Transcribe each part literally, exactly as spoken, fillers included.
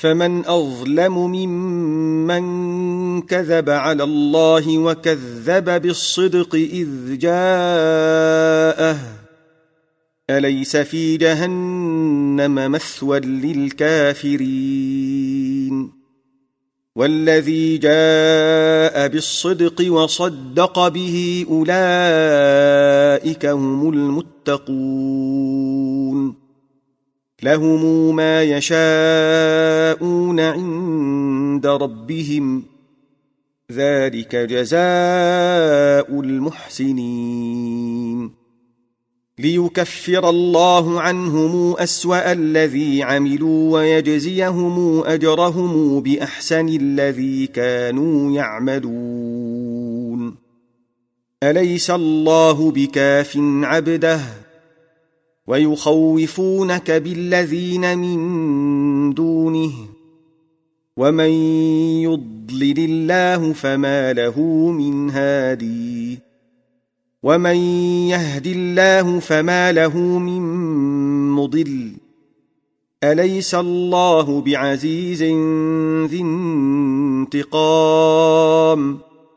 فمن أظلم ممن كذب على الله وكذب بالصدق إذ جاءه أليس في جهنم مثوى للكافرين والذي جاء بالصدق وصدق به أولئك هم المتقون لهم ما يشاءون عند ربهم ذلك جزاء المحسنين ليكفر الله عنهم أسوأ الذي عملوا ويجزيهم أجرهم بأحسن الذي كانوا يعملون أليس الله بكاف عبده ويخوفونك بالذين من دونه ومن يضلل الله فما له من هادي ومن يهد الله فما له من مضل أليس الله بعزيز ذي انتقام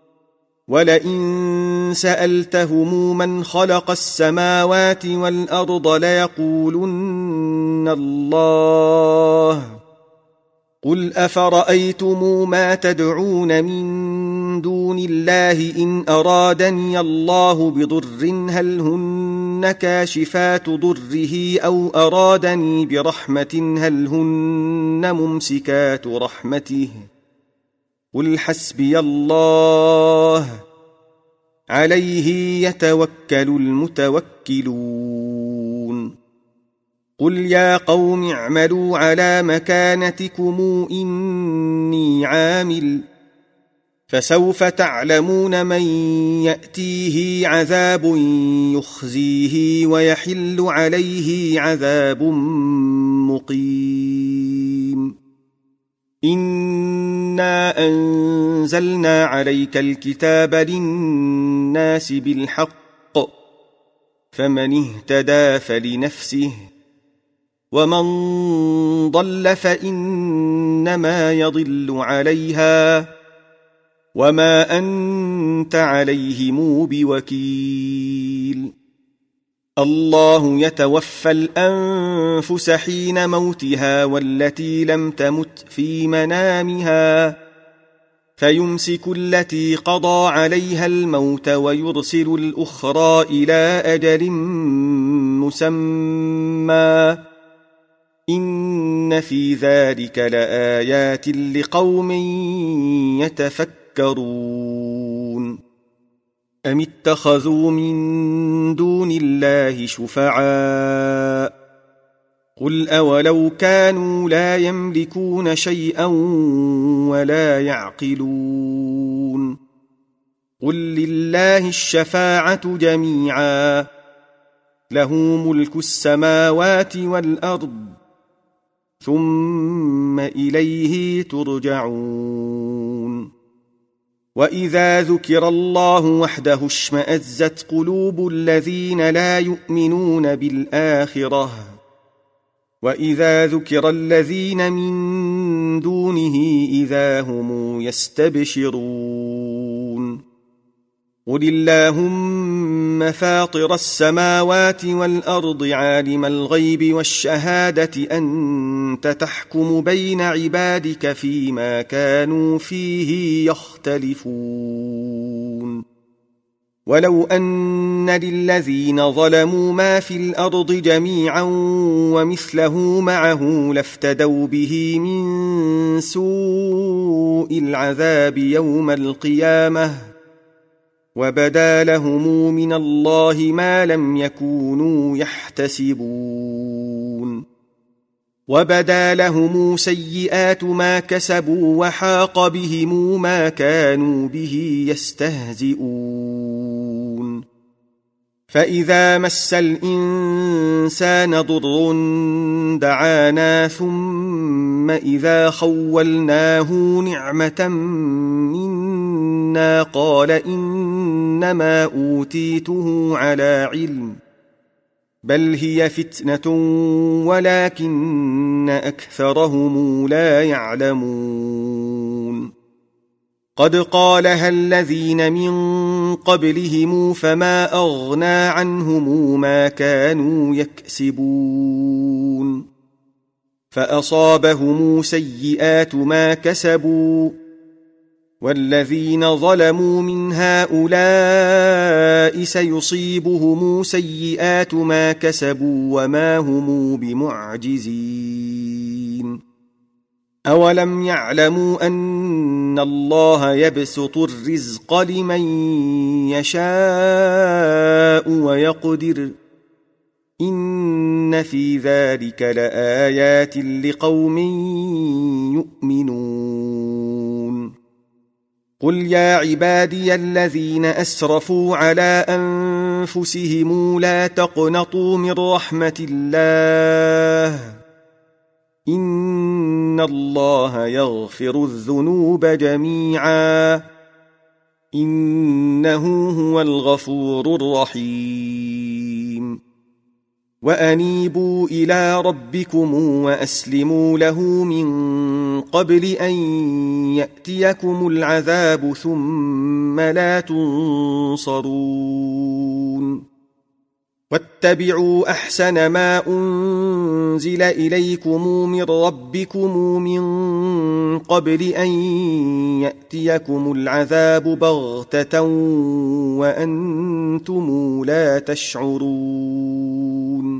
ولئن سألتهم من خلق السماوات والأرض ليقولن الله قل أفرأيتم ما تدعون من دون الله إن أرادني الله بضر هل هن كاشفات ضره أو أرادني برحمة هل هن ممسكات رحمته قل حسبي الله عليه يتوكل المتوكلون قل يا قوم اعملوا على مكانتكم إني عامل فسوف تعلمون من يأتيه عذاب يخزيه ويحل عليه عذاب مقيم إنا أنزلنا عليك الكتاب للناس بالحق فمن اهتدى فلنفسه ومن ضل فإنما يضل عليها وما أنت عليهم بوكيل الله يتوفى الأنفس حين موتها والتي لم تمت في منامها فيمسك التي قضى عليها الموت ويرسل الأخرى إلى أجل مسمى إن في ذلك لآيات لقوم يتفكرون أم اتخذوا من دون الله شفعاء قل أولو كانوا لا يملكون شيئا ولا يعقلون قل لله الشفاعة جميعا له ملك السماوات والأرض ثم إليه ترجعون وإذا ذكر الله وحده اشمأزت قلوب الذين لا يؤمنون بالآخرة وإذا ذكر الذين من دونه إذا هم يستبشرون قل اللهم فاطر السماوات والأرض عالم الغيب والشهادة أنت تحكم بين عبادك فيما كانوا فيه يختلفون ولو أن للذين ظلموا ما في الأرض جميعا ومثله معه لافتدوا به من سوء العذاب يوم القيامة وبدا لهم من الله ما لم يكونوا يحتسبون وبدا لهم سيئات ما كسبوا وحاق بهم ما كانوا به يستهزئون فإذا مس الإنسان ضر دعانا ثم إذا خولناه نعمة منا قال إنما أوتيته على علم بل هي فتنة ولكن أكثرهم لا يعلمون قد قالها الذين من قبلهم فما أغنى عنهم ما كانوا يكسبون فأصابهم سيئات ما كسبوا والذين ظلموا من هؤلاء سيصيبهم سيئات ما كسبوا وما هم بمعجزين أولم يعلموا أن الله يبسط الرزق لمن يشاء ويقدر إن في ذلك لآيات لقوم يؤمنون قل يا عبادي الذين أسرفوا على أنفسهم لا تقنطوا من رحمة الله إن الله يغفر الذنوب جميعا إنه هو الغفور الرحيم وأنيبوا إلى ربكم وأسلموا له من قبل أن يأتيكم العذاب ثم لا تنصرون واتبعوا أحسن ما أنزل إليكم من ربكم من قبل أن يأتيكم العذاب بغتة وأنتم لا تشعرون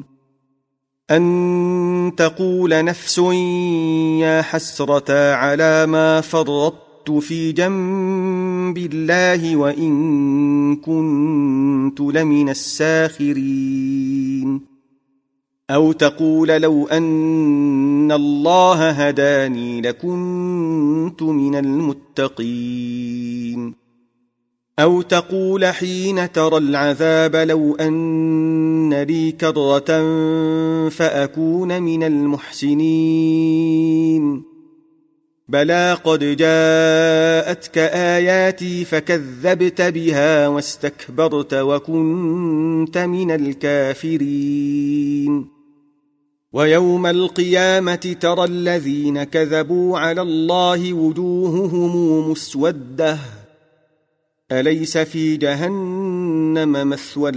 أن تقول نفس يا حسرة على ما فرطت في جنب الله وإن كنت لمن الساخرين أو تقول لو أن الله هداني لكنت من المتقين أو تقول حين ترى العذاب لو أن لي كرة فأكون من المحسنين بلى قد جاءتك آياتي فكذبت بها واستكبرت وكنت من الكافرين ويوم القيامة ترى الذين كذبوا على الله وجوههم مسودة أليس في جهنم مثوى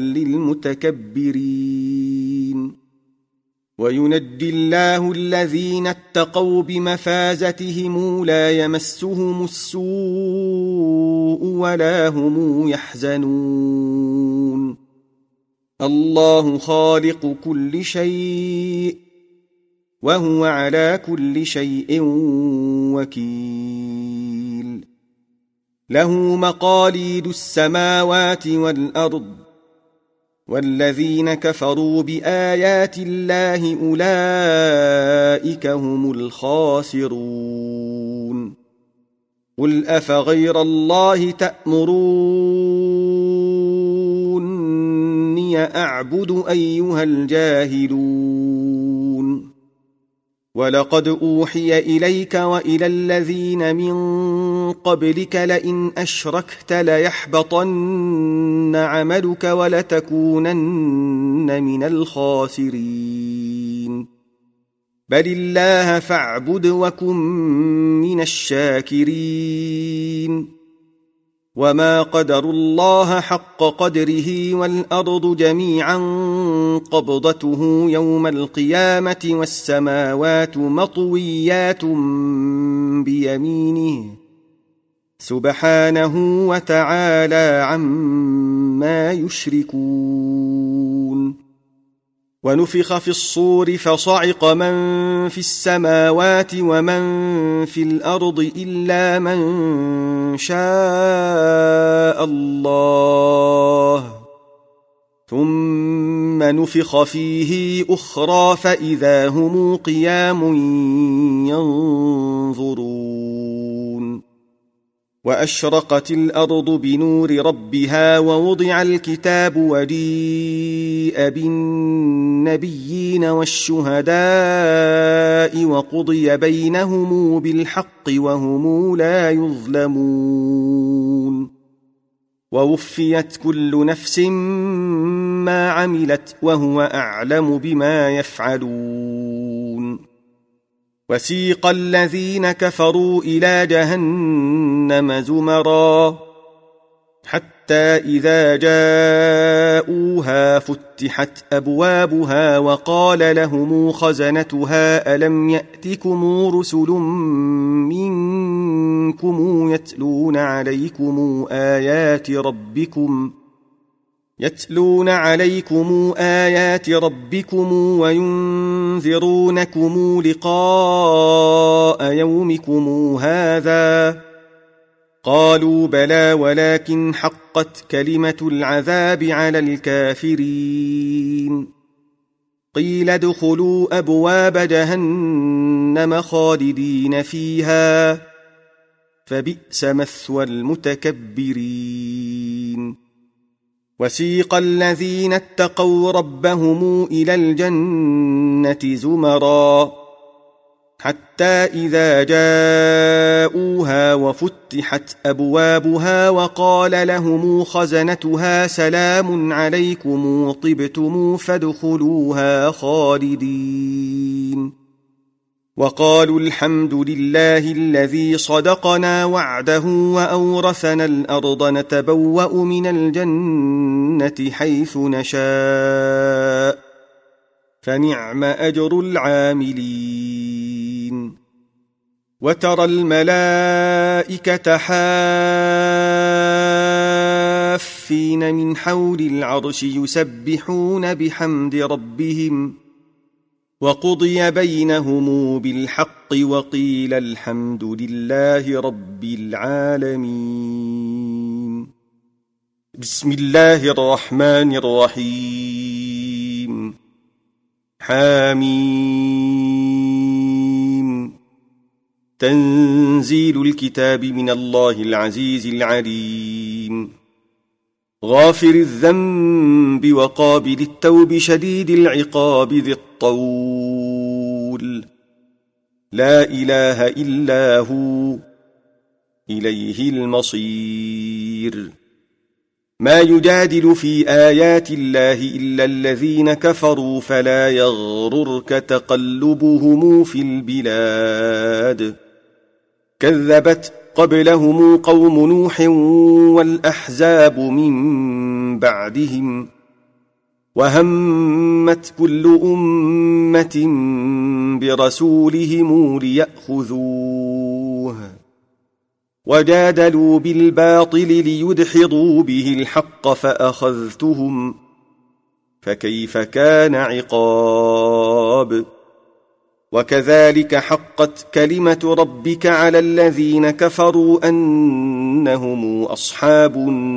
للمتكبرين وينجي الله الذين اتقوا بمفازتهم لا يمسهم السوء ولا هم يحزنون الله خالق كل شيء وهو على كل شيء وكيل له مقاليد السماوات والأرض والذين كفروا بآيات الله أولئك هم الخاسرون قل أفغير الله تأمروني أعبد أيها الجاهلون ولقد أوحي إليك وإلى الذين من قبلك لئن أشركت ليحبطن عملك ولتكونن من الخاسرين بل الله فاعبد وكن من الشاكرين وما قدروا الله حق قدره والأرض جميعا قبضته يوم القيامة والسماوات مطويات بيمينه سبحانه وتعالى عما يشركون ونفخ في الصور فصعق من في السماوات ومن في الأرض إلا من شاء الله ثم نفخ فيه أخرى فإذا هم قيام ينظرون وأشرقت الأرض بنور ربها ووضع الكتاب وجيء بالنبيين والشهداء وقضي بينهم بالحق وهم لا يظلمون ووفيت كل نفس ما عملت وهو أعلم بما يفعلون وسيق الذين كفروا إلى جهنم زمرا حتى إذا جاءوها فتحت أبوابها وقال لهم خزنتها ألم يأتكم رسل منكم يتلون عليكم آيات ربكم يتلون عليكم آيات ربكم وينذرونكم لقاء يومكم هذا قالوا بلى ولكن حقت كلمة العذاب على الكافرين قيل ادخلوا أبواب جهنم خالدين فيها فبئس مثوى المتكبرين وسيق الذين اتقوا ربهم إلى الجنة زمرا حتى إذا جاءوها وفتحت أبوابها وقال لهم خزنتها سلام عليكم طبتم فادخلوها خالدين وقالوا الحمد لله الذي صدقنا وعده وأورثنا الأرض نتبوأ من الجنة حيث نشاء فنعم أجر العاملين وترى الملائكة حافين من حول العرش يسبحون بحمد ربهم وقضي بينهم بالحق وقيل الحمد لله رب العالمين بسم الله الرحمن الرحيم حاميم تنزيل الكتاب من الله العزيز العليم غافر الذنب وقابل التوب شديد العقاب ذي الطول لا إله إلا هو إليه المصير ما يجادل في آيات الله إلا الذين كفروا فلا يغررك تقلبهم في البلاد كذبت قبلهم قوم نوح والأحزاب من بعدهم وهمت كل أمة برسولهم ليأخذوه وجادلوا بالباطل ليدحضوا به الحق فأخذتهم فكيف كان عقاب وكذلك حقت كلمة ربك على الذين كفروا أنهم أصحاب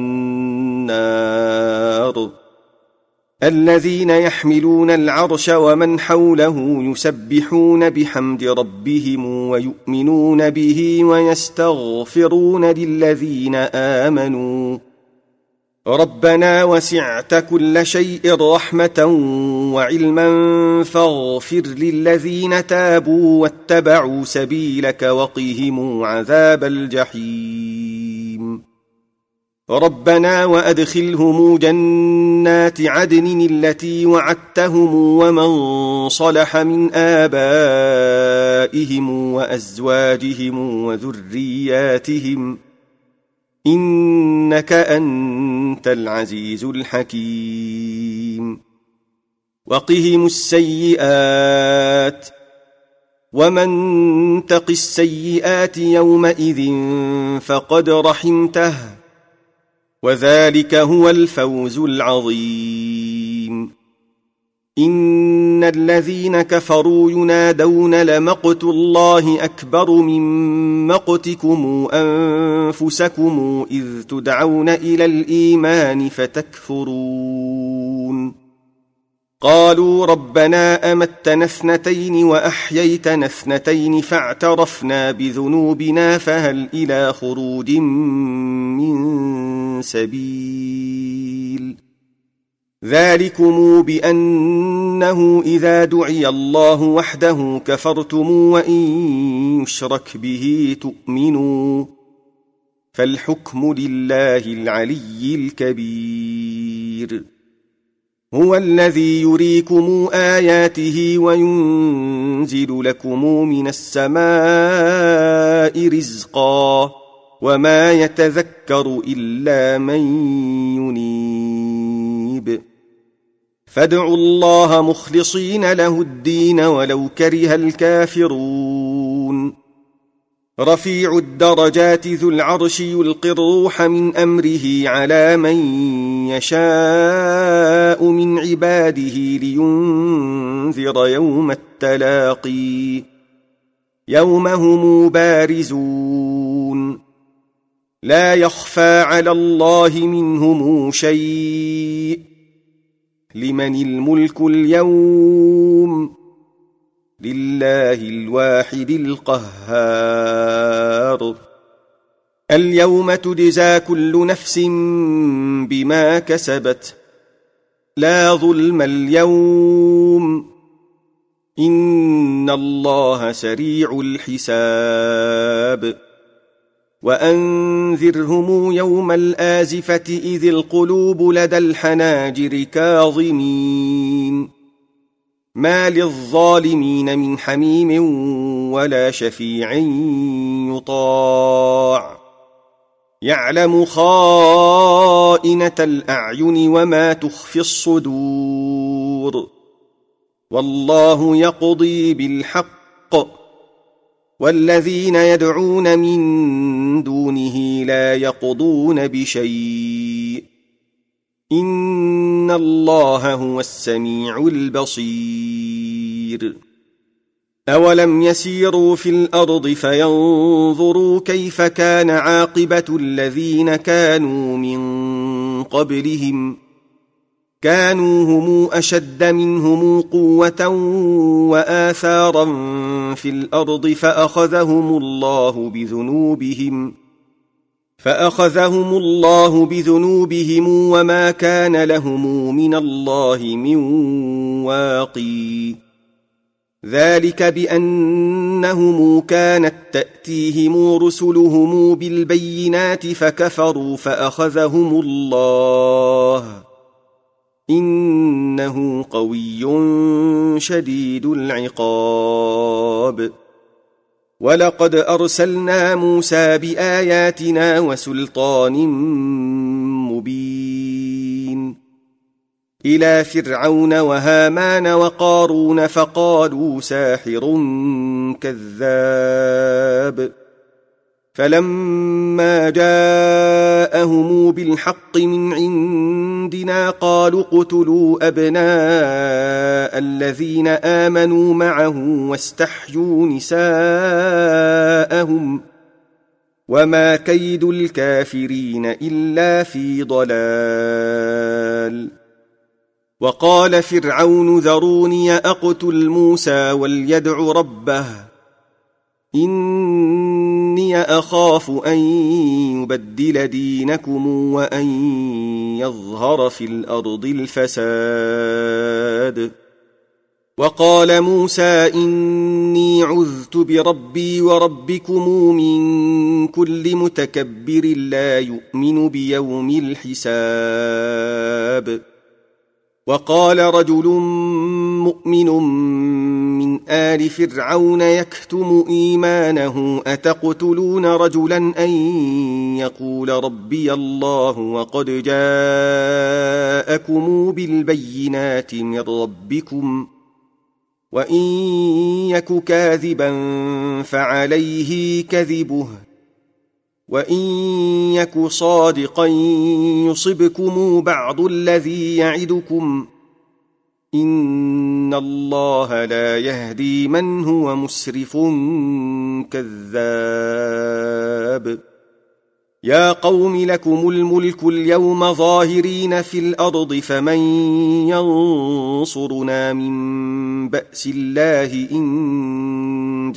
النار الذين يحملون العرش ومن حوله يسبحون بحمد ربهم ويؤمنون به ويستغفرون للذين آمنوا ربنا وسعت كل شيء رحمة وعلما فاغفر للذين تابوا واتبعوا سبيلك وقهم عذاب الجحيم ربنا وأدخلهم جنات عدن التي وعدتهم ومن صلح من آبائهم وأزواجهم وذرياتهم إنك أنت العزيز الحكيم وقهم السيئات ومن تق السيئات يومئذ فقد رحمته وذلك هو الفوز العظيم إن الذين كفروا ينادون لمقت الله أكبر من مقتكم أنفسكم إذ تدعون إلى الإيمان فتكفرون قالوا ربنا أمتنا اثنتين وأحييتنا اثنتين فاعترفنا بذنوبنا فهل إلى خروج من سبيل ذلكم بأنه إذا دعي الله وحده كفرتم وإن يشرك به تؤمنوا فالحكم لله العلي الكبير هو الذي يريكم آياته وينزل لكم من السماء رزقا وما يتذكر إلا من ينيب فادعوا الله مخلصين له الدين ولو كره الكافرون رفيع الدرجات ذو العرش يلقي الروح من أمره على من يشاء من عباده لينذر يوم التلاقي يوم هم بارزون لا يخفى على الله منهم شيء لمن الملك اليوم لله الواحد القهار اليوم تجزى كل نفس بما كسبت لا ظلم اليوم إن الله سريع الحساب وأنذرهم يوم الآزفة إذ القلوب لدى الحناجر كاظمين ما للظالمين من حميم ولا شفيع يطاع يعلم خائنة الأعين وما تخفي الصدور والله يقضي بالحق والذين يدعون من دونه لا يقضون بشيء إن الله هو السميع البصير أولم يسيروا في الأرض فينظروا كيف كان عاقبة الذين كانوا من قبلهم كانوا هم أشد منهم قوة وآثارا في الأرض فأخذهم الله بذنوبهم فأخذهم الله بذنوبهم وما كان لهم من الله من واقي ذلك بأنهم كانت تأتيهم رسلهم بالبينات فكفروا فأخذهم الله إنه قوي شديد العقاب ولقد أرسلنا موسى بآياتنا وسلطان مبين إلى فرعون وهامان وقارون فقالوا ساحر كذاب فلما جاءهم بالحق من عندنا قالوا اقتلوا أبناء الذين آمنوا معه واستحيوا نساءهم وما كيد الكافرين إلا في ضلال وقال فرعون ذروني أقتل موسى وليدع ربه إني أخاف أن يبدل دينكم وأن يظهر في الأرض الفساد وقال موسى إني عذت بربي وربكم من كل متكبر لا يؤمن بيوم الحساب وقال رجل مؤمن من آل فرعون يكتم إيمانه أتقتلون رجلا أن يقول ربي الله وقد جاءكم بالبينات من ربكم وإن يك كاذبا فعليه كذبه وإن يك صادقا يصبكم بعض الذي يعدكم إن الله لا يهدي من هو مسرف كذاب يا قوم لكم الملك اليوم ظاهرين في الأرض فمن ينصرنا من بأس الله إن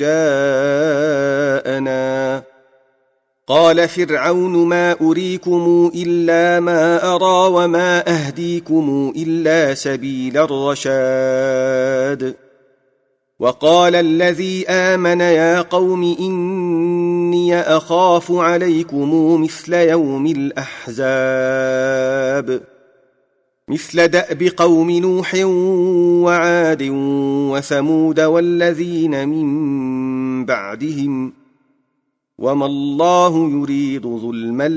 جاءنا قال فرعون ما أريكم إلا ما أرى وما أهديكم إلا سبيل الرشاد وقال الذي آمن يا قوم إني أخاف عليكم مثل يوم الأحزاب مثل دأب قوم نوح وعاد وثمود والذين من بعدهم وما الله يريد ظلما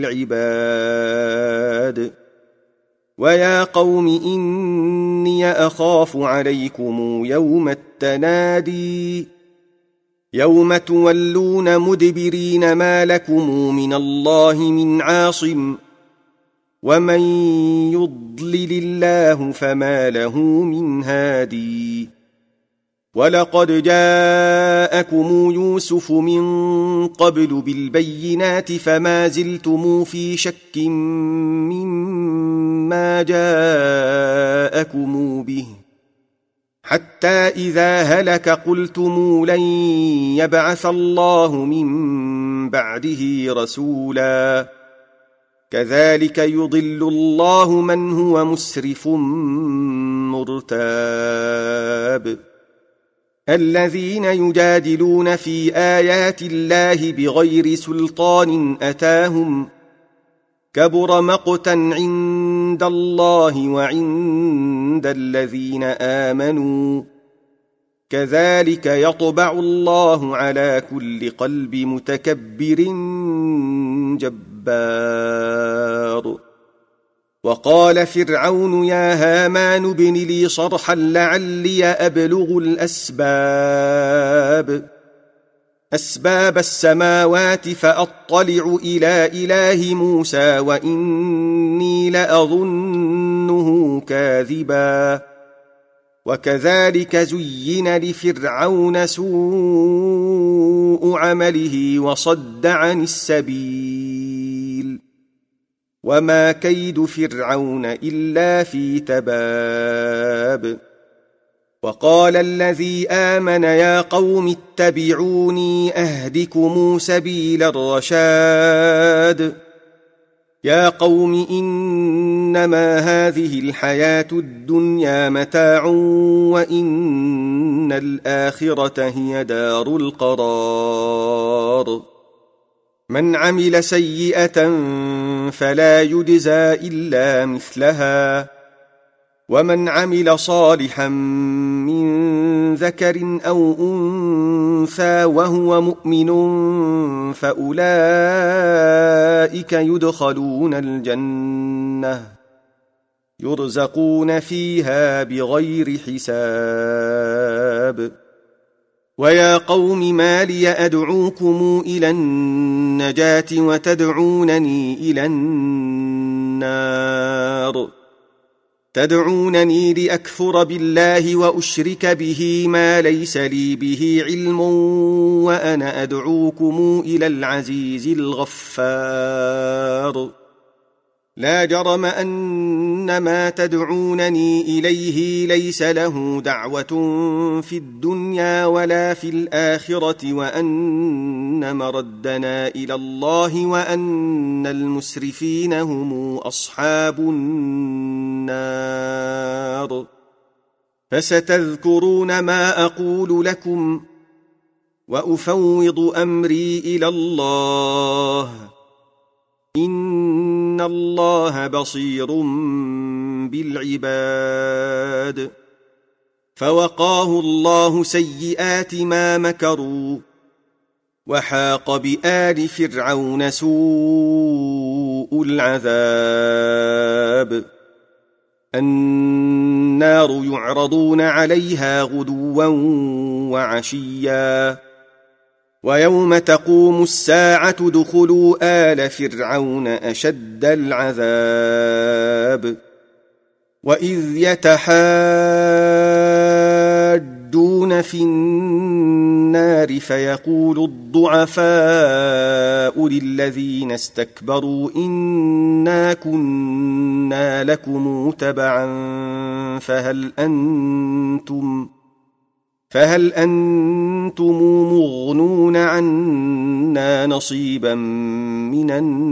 للعباد ويا قوم إني أخاف عليكم يوم التنادي يوم تولون مدبرين ما لكم من الله من عاصم ومن يضلل الله فما له من هادي ولقد جاءكم يوسف من قبل بالبينات فما زلتم في شك مما جاءكم به حتى إذا هلك قلتم لن يبعث الله من بعده رسولا كذلك يضل الله من هو مسرف مرتاب الذين يجادلون في آيات الله بغير سلطان أتاهم كبر مقتا عند الله وعند الذين آمنوا كذلك يطبع الله على كل قلب متكبر جبار وقال فرعون يا هامان ابن لي صرحا لعلي أبلغ الأسباب أسباب السماوات فأطلع إلى إله موسى وإني لأظنه كاذبا وكذلك زين لفرعون سوء عمله وصد عن السبيل وما كيد فرعون إلا في تباب وقال الذي آمن يا قوم اتبعوني أهدكم سبيل الرشاد يا قوم إنما هذه الحياة الدنيا متاع وإن الآخرة هي دار القرار من عمل سيئة فلا يجزى إلا مثلها ومن عمل صالحا من ذكر أو أنثى وهو مؤمن فأولئك يدخلون الجنة يرزقون فيها بغير حساب ويا قوم ما لي أدعوكم إلى النجاة وتدعونني إلى النار تدعونني لأكفر بالله وأشرك به ما ليس لي به علم وأنا أدعوكم إلى العزيز الغفار لا جرم أن ما تدعونني إليه ليس له دعوة في الدنيا ولا في الآخرة وأن مردنا إلى الله وأن المسرفين هم أصحاب النار فستذكرون ما أقول لكم وأفوض أمري إلى الله إن الله بصير بالعباد فوقاه الله سيئات ما مكروا وحاق بآل فرعون سوء العذاب النار يعرضون عليها غدوا وعشيا ويوم تقوم الساعة ادخلوا آل فرعون أشد العذاب وإذ يتحاجون في النار فيقول الضعفاء للذين استكبروا إنا كنا لكم تبعا فهل أنتم فهل أنتم مغنون عنا نصيبا من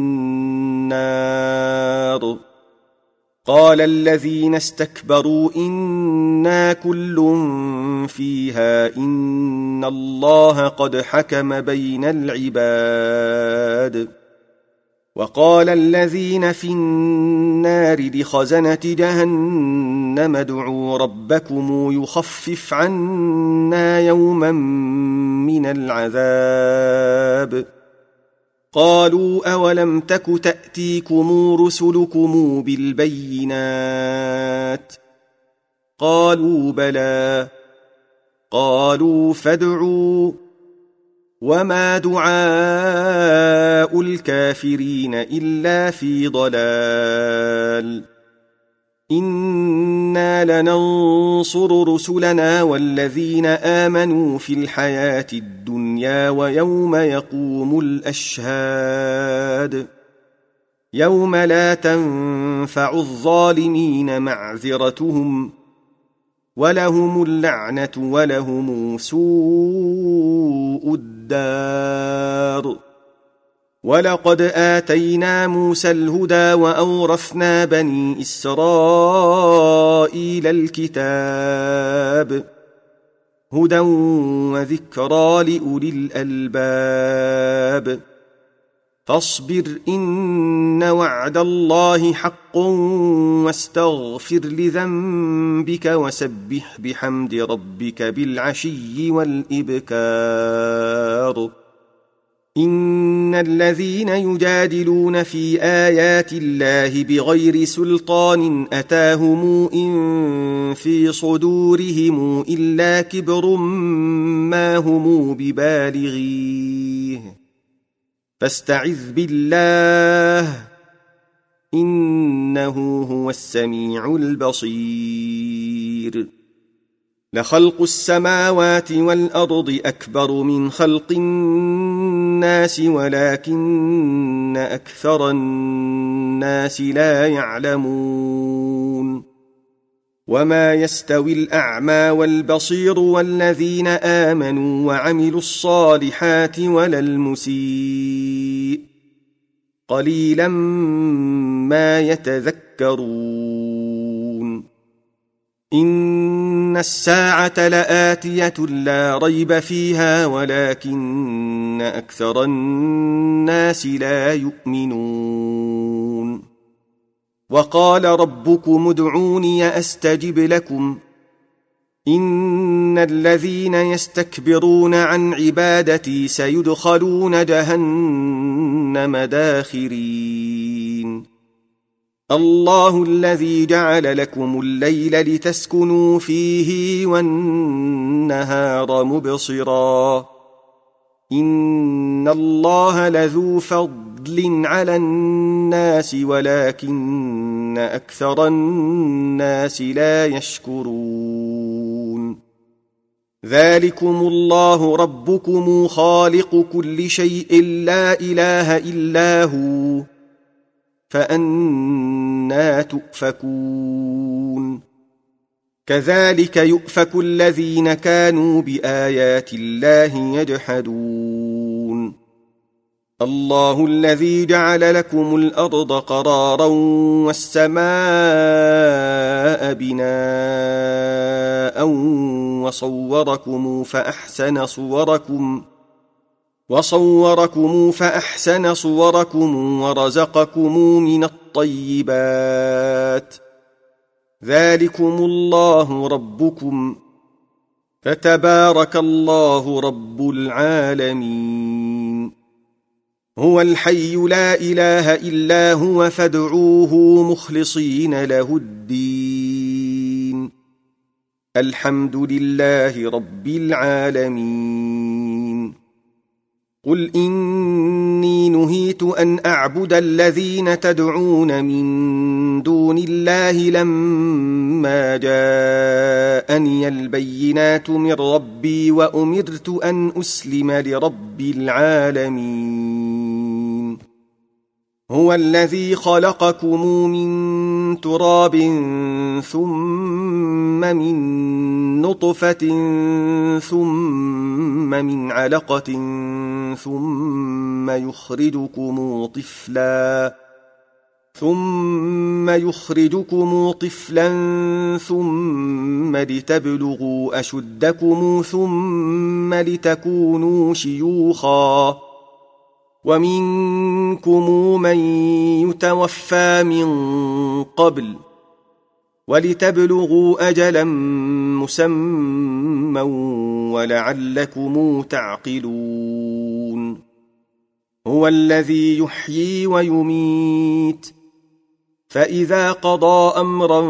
النار قال الذين استكبروا إنا كل فيها إن الله قد حكم بين العباد وقال الذين في النار لخزنة جهنم ادعوا ربكم يخفف عنا يوما من العذاب قالوا أولم تك تأتيكم رسلكم بالبينات قالوا بلى قالوا فادعوا وما دعاء الكافرين إلا في ضلال إنا لننصر رسلنا والذين آمنوا في الحياة الدنيا ويوم يقوم الأشهاد يوم لا تنفع الظالمين معذرتهم ولهم اللعنة ولهم سوء الدار ولقد آتينا موسى الهدى وأورثنا بني إسرائيل الكتاب هدى وذكرى لأولي الألباب فاصبر إن وعد الله حق واستغفر لذنبك وسبح بحمد ربك بالعشي والإبكار إن الذين يجادلون في آيات الله بغير سلطان أتاهم إن في صدورهم إلا كبر ما هم ببالغيه فاستعذ بالله إنه هو السميع البصير لخلق السماوات والأرض أكبر من خلق الناس ولكن أكثر الناس لا يعلمون وما يستوي الأعمى والبصير والذين آمنوا وعملوا الصالحات ولا المسيء قليلا ما يتذكرون إن الساعة لآتية لا ريب فيها ولكن أكثر الناس لا يؤمنون وقال ربكم ادعوني أستجب لكم إن الذين يستكبرون عن عبادتي سيدخلون جهنم داخرين الله الذي جعل لكم الليل لتسكنوا فيه والنهار مبصرا إن الله لذو فضل على الناس ولكن أكثر الناس لا يشكرون ذلكم الله ربكم خالق كل شيء لا إله إلا هو فأنى تؤفكون كذلك يؤفك الذين كانوا بآيات الله يجحدون الله الذي جعل لكم الأرض قرارا والسماء بناء وصوركم فأحسن صوركم وصوركم فأحسن صوركم ورزقكم من الطيبات ذلكم الله ربكم فتبارك الله رب العالمين هو الحي لا إله إلا هو فادعوه مخلصين له الدين الحمد لله رب العالمين قل إني نهيت أن أعبد الذين تدعون من دون الله لما جاءني البينات من ربي وأمرت أن أسلم لرب العالمين هو الذي خلقكم من تراب ثم من نطفة ثم من علقة ثم يخرجكم طفلا ثم يخرجكم طفلا ثم لتبلغوا أشدكم ثم لتكونوا شيوخا ومنكم من يتوفى من قبل ولتبلغوا أجلا مسمى ولعلكم تعقلون هو الذي يحيي ويميت فإذا قضى أمرا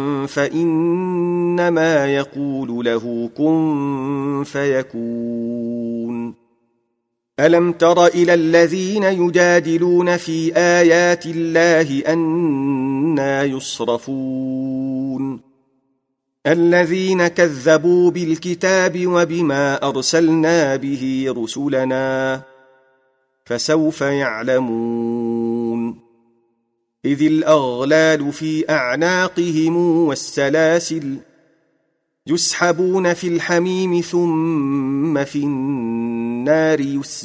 فإنما يقول له كن فيكون ألم تر إلى الذين يجادلون في آيات الله أنى يصرفون الذين كذبوا بالكتاب وبما أرسلنا به رسلنا فسوف يعلمون إذ الأغلال في أعناقهم والسلاسل يسحبون في الحميم ثم في النار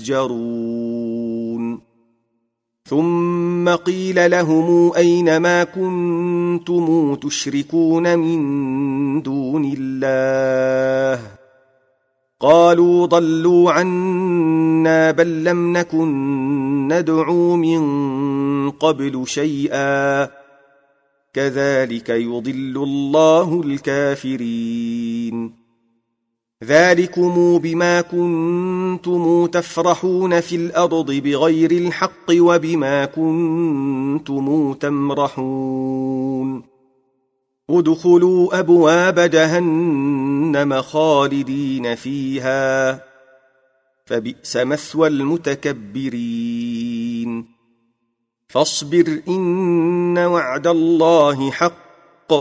يسجرون ثم قيل لهم أين ما كنتم تشركون من دون الله قالوا ضلوا عنا بل لم نكن ندعو من قبل شيئا كذلك يضل الله الكافرين ذلكم بما كنتم تفرحون في الأرض بغير الحق وبما كنتم تمرحون ادخلوا أبواب جهنم خالدين فيها فبئس مثوى المتكبرين فاصبر إن وعد الله حق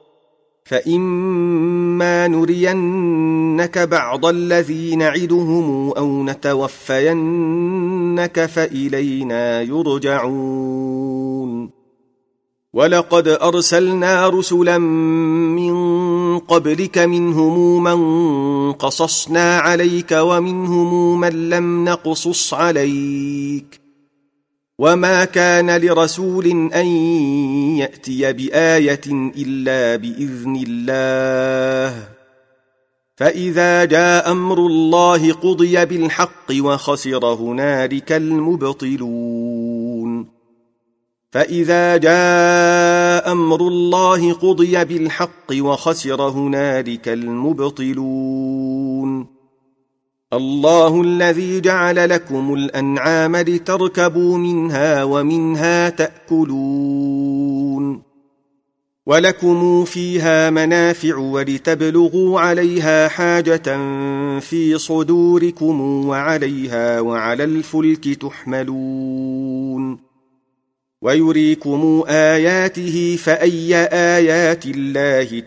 فإما نرينك بعض الذي نعدهم أو نتوفينك فإلينا يرجعون ولقد أرسلنا رسلا من قبلك منهم من قصصنا عليك ومنهم من لم نقصص عليك وما كان لرسول أن يأتي بآية إلا بإذن الله فإذا جاء أمر الله قضي بالحق وخسر هنالك المبطلون فإذا جاء أمر الله قضي بالحق وخسر هنالك المبطلون الله الذي جعل لكم الأنعام لتركبوا منها ومنها تأكلون ولكم فيها منافع ولتبلغوا عليها حاجة في صدوركم وعليها وعلى الفلك تحملون ويريكم آياته فأي آيات الله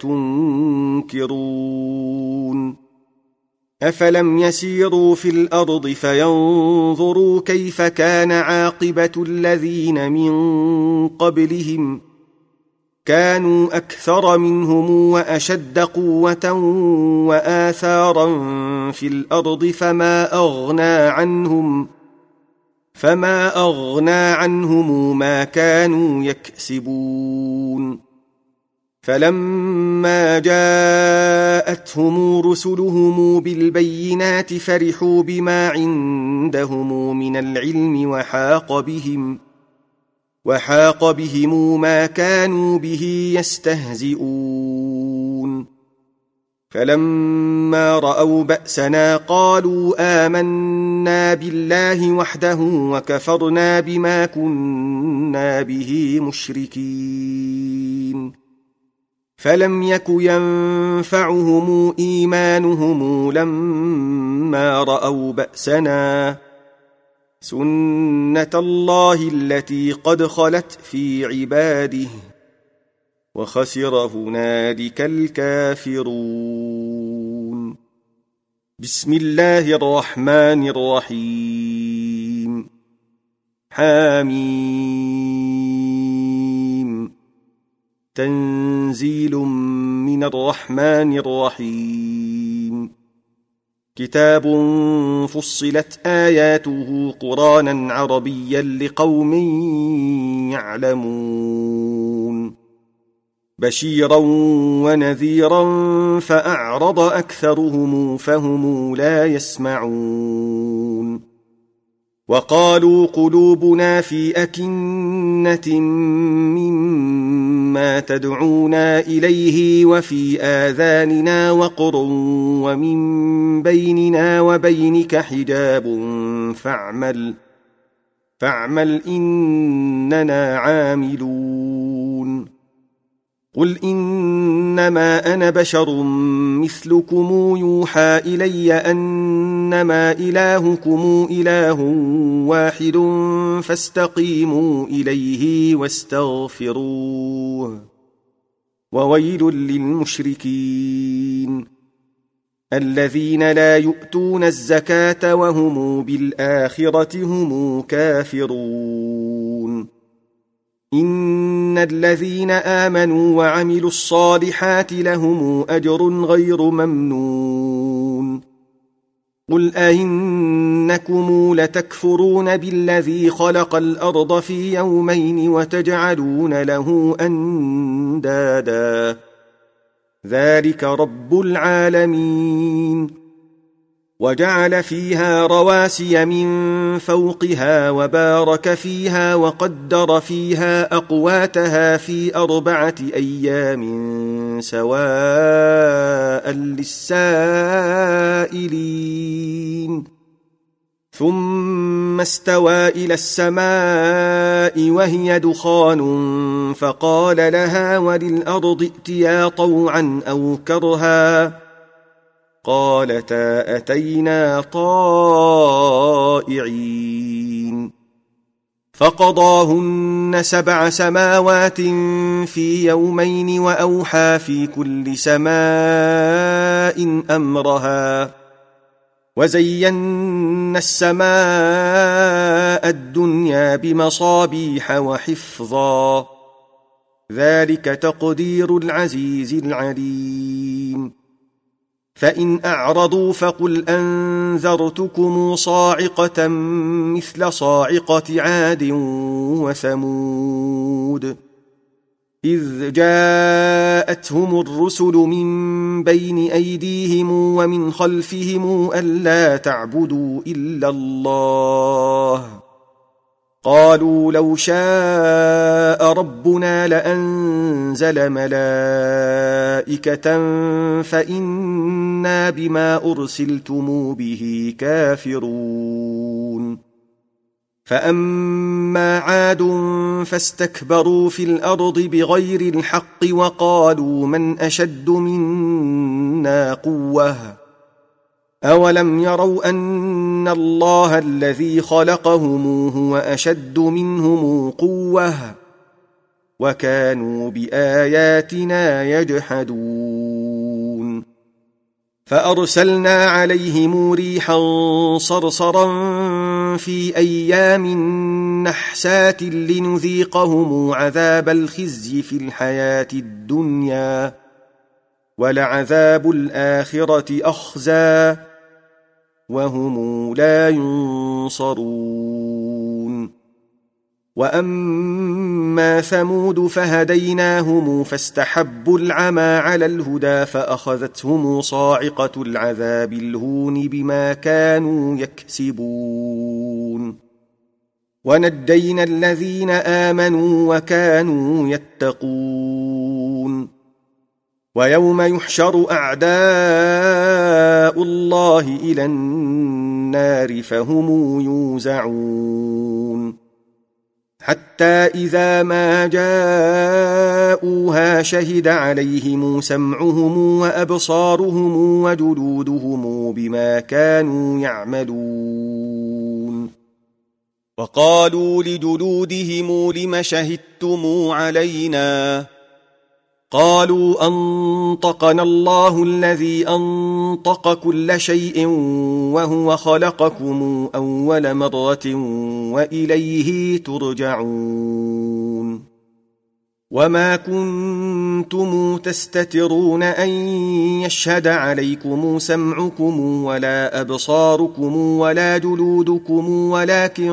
تنكرون أفلم يسيروا في الأرض فينظروا كيف كان عاقبة الذين من قبلهم كانوا أكثر منهم وأشد قوة وآثارا في الأرض فما أغنى عنهم فما أغنى عنهم ما كانوا يكسبون فلما جاءتهم رسلهم بالبينات فرحوا بما عندهم من العلم وحاق بهم وحاق بهم ما كانوا به يستهزئون فلما رأوا بأسنا قالوا آمنا بالله وحده وكفرنا بما كنا به مشركين فلم يك ينفعهم إيمانهم لما رأوا بأسنا سنة الله التي قد خلت في عباده وخسر هنالك الكافرون بسم الله الرحمن الرحيم حميم تنزيل من الرحمن الرحيم كتاب فصلت آياته قرآنا عربيا لقوم يعلمون بشيرا ونذيرا فأعرض أكثرهم فهم لا يسمعون وقالوا قلوبنا في أكنة مما تدعونا إليه وفي آذاننا وقر ومن بيننا وبينك حجاب فاعمل فاعمل إننا عاملون قل إنما أنا بشر مثلكم يوحى إلي أنما إلهكم إله واحد فاستقيموا إليه واستغفروه وويل للمشركين الذين لا يؤتون الزكاة وهم بالآخرة هم كافرون إن الذين آمنوا وعملوا الصالحات لهم أجر غير ممنون قل أئنكم لتكفرون بالذي خلق الأرض في يومين وتجعلون له أندادا ذلك رب العالمين وجعل فيها رواسي من فوقها وبارك فيها وقدر فيها أقواتها في أربعة أيام سواء للسائلين ثم استوى إلى السماء وهي دخان فقال لها وللأرض ائتيا طوعا أو كرها قالتا أتينا طائعين فقضاهن سبع سماوات في يومين وأوحى في كل سماء أمرها وزينا السماء الدنيا بمصابيح وحفظا ذلك تقدير العزيز العليم فإن أعرضوا فقل أنذرتكم صاعقة مثل صاعقة عاد وثمود إذ جاءتهم الرسل من بين أيديهم ومن خلفهم ألا تعبدوا إلا الله قالوا لو شاء ربنا لأنزل ملائكة فإنا بما أرسلتم به كافرون فأما عاد فاستكبروا في الأرض بغير الحق وقالوا من أشد منا قوة أولم يروا أن الله الذي خلقهم هو أشد منهم قوة وكانوا بآياتنا يجحدون فأرسلنا عليهم ريحا صرصرا في أيام نحسات لنذيقهم عذاب الخزي في الحياة الدنيا ولعذاب الآخرة أخزى وهم لا ينصرون وأما ثمود فهديناهم فاستحبوا العمى على الهدى فأخذتهم صاعقة العذاب الهون بما كانوا يكسبون ونجينا الذين آمنوا وكانوا يتقون ويوم يحشر أعداء الله إلى النار فهم يوزعون حتى إذا ما جاءوها شهد عليهم سمعهم وأبصارهم وجلودهم بما كانوا يعملون وقالوا لجلودهم لم شهدتم علينا قالوا أنطقنا الله الذي أنطق كل شيء وهو خلقكم أول مرة وإليه ترجعون وما كنتم تستترون أن يشهد عليكم سمعكم ولا أبصاركم ولا جلودكم ولكن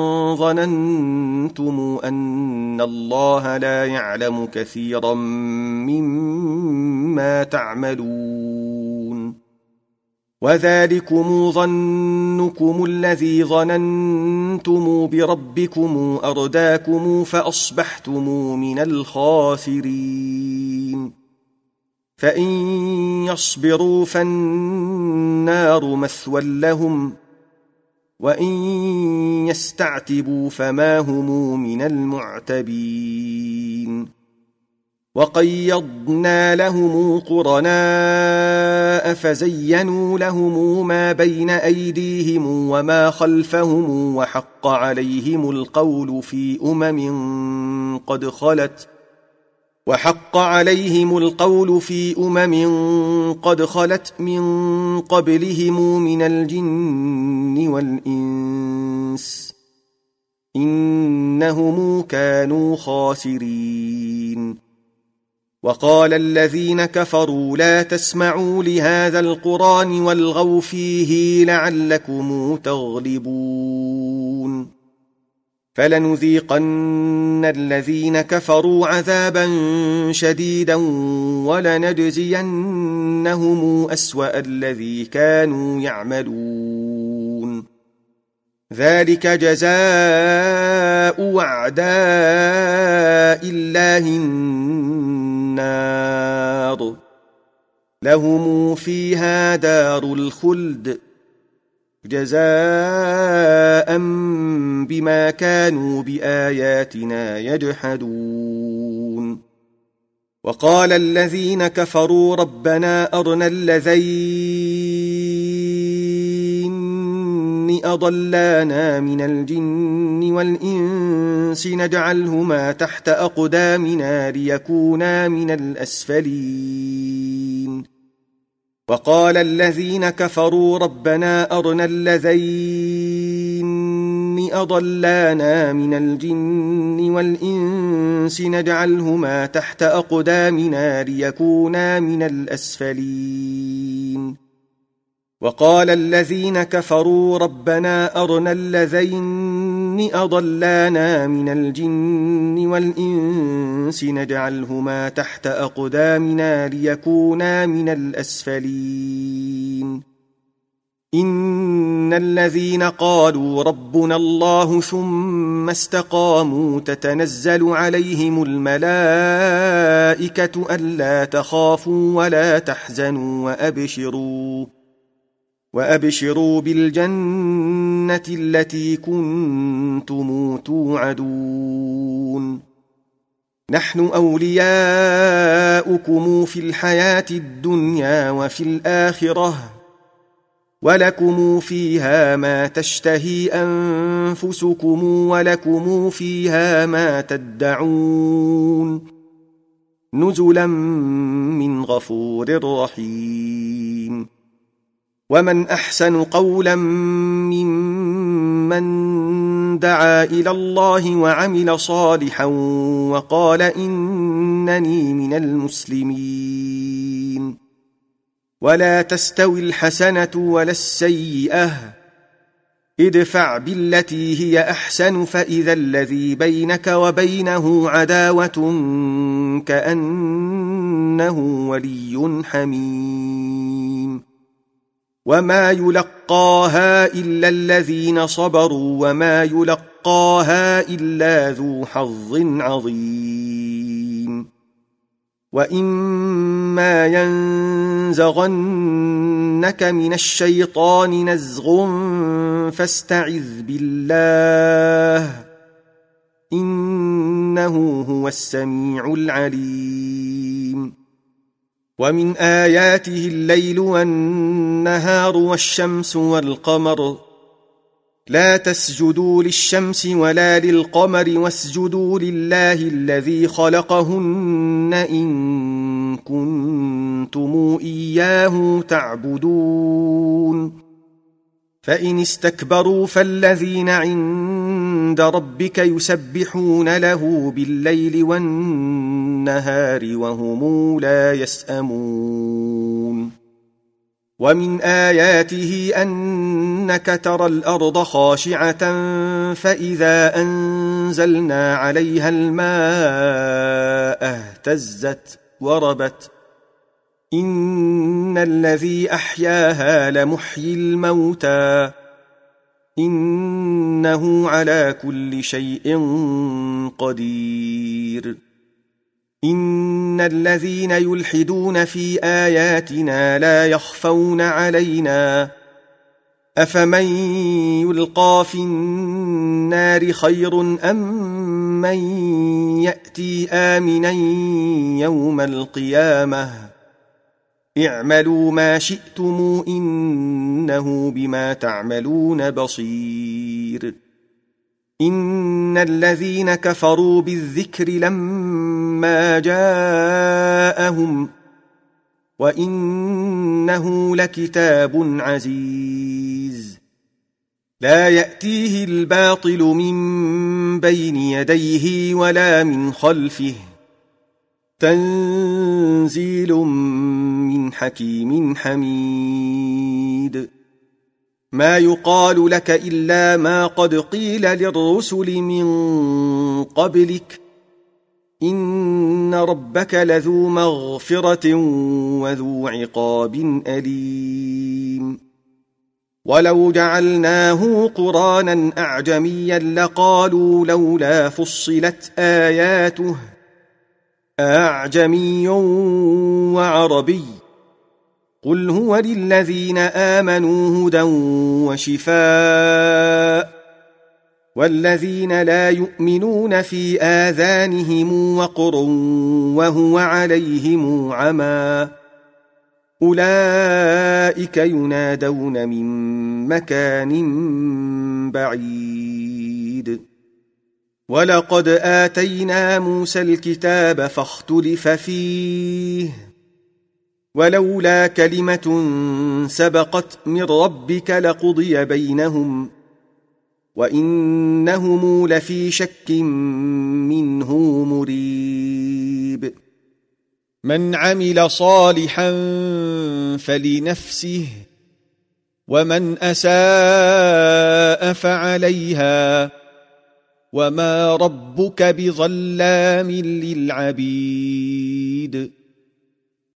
ظننتم أن الله لا يعلم كثيرا مما تعملون وذلكم ظنكم الذي ظننتم بربكم أرداكم فأصبحتم من الخاسرين فإن يصبروا فالنار مثوى لهم وإن يستعتبوا فما هم من المعتبين وقيضنا لهم قرناء فزينوا لهم ما بين أيديهم وما خلفهم وحق عليهم القول في أمم قد خلت وحق عليهم القول في أمم قد خلت من قبلهم من الجن والإنس إنهم كانوا خاسرين وقال الذين كفروا لا تسمعوا لهذا القرآن والغوا فيه لعلكم تغلبون فلنذيقن الذين كفروا عذابا شديدا ولنجزينهم أسوأ الذي كانوا يعملون ذلك جزاء أعداء الله النار لهم فيها دار الخلد جزاء بما كانوا بآياتنا يجحدون وقال الذين كفروا ربنا أرنا الذين أضلانا من الجن والإنس نجعلهما تحت أقدامنا ليكونا من الأسفلين وقال الذين كفروا ربنا أرنا الذين أضلانا من الجن والإنس نجعلهما تحت أقدامنا ليكونا من الأسفلين وقال الذين كفروا ربنا أرنا الذين أضلانا من الجن والإنس نجعلهما تحت أقدامنا ليكونا من الأسفلين إن الذين قالوا ربنا الله ثم استقاموا تتنزل عليهم الملائكة ألا تخافوا ولا تحزنوا وأبشروا وأبشروا بالجنة التي كنتم توعدون نحن أولياؤكم في الحياة الدنيا وفي الآخرة ولكم فيها ما تشتهي أنفسكم ولكم فيها ما تدعون نزلا من غفور رحيم ومن أحسن قولا ممن دعا إلى الله وعمل صالحا وقال إنني من المسلمين ولا تستوي الحسنة ولا السيئة ادفع بالتي هي أحسن فإذا الذي بينك وبينه عداوة كأنه ولي حميم وما يلقاها إلا الذين صبروا وما يلقاها إلا ذو حظ عظيم وإما ينزغنك من الشيطان نزغ فاستعذ بالله إنه هو السميع العليم ومن آياته الليل والنهار والشمس والقمر لا تسجدوا للشمس ولا للقمر واسجدوا لله الذي خلقهن إن كنتم إياه تعبدون فإن استكبروا فالذين عند ربك يسبحون له بالليل والنهار وهم لا يسأمون ومن آياته أنك ترى الأرض خاشعة فإذا أنزلنا عليها الماء اهتزت وربت إن الذي أحياها لمحيي الموتى إنه على كل شيء قدير إن الذين يلحدون في آياتنا لا يخفون علينا أفمن يلقى في النار خير أم من يأتي آمنا يوم القيامة اعملوا ما شئتم إنه بما تعملون بصير إن الذين كفروا بالذكر لما جاءهم وإنه لكتاب عزيز لا يأتيه الباطل من بين يديه ولا من خلفه تنزيل من حكيم حميد ما يقال لك إلا ما قد قيل للرسل من قبلك إن ربك لذو مغفرة وذو عقاب أليم ولو جعلناه قرآنا أعجميا لقالوا لولا فصلت آياته أعجمي وعربي قل هو للذين آمنوا هدى وشفاء والذين لا يؤمنون في آذانهم وقر وهو عليهم عمى أولئك ينادون من مكان بعيد ولقد آتينا موسى الكتاب فاختلف فيه ولولا كلمة سبقت من ربك لقضي بينهم وإنهم لفي شك منه مريب من عمل صالحا فلنفسه ومن أساء فعليها وما ربك بظلام للعبيد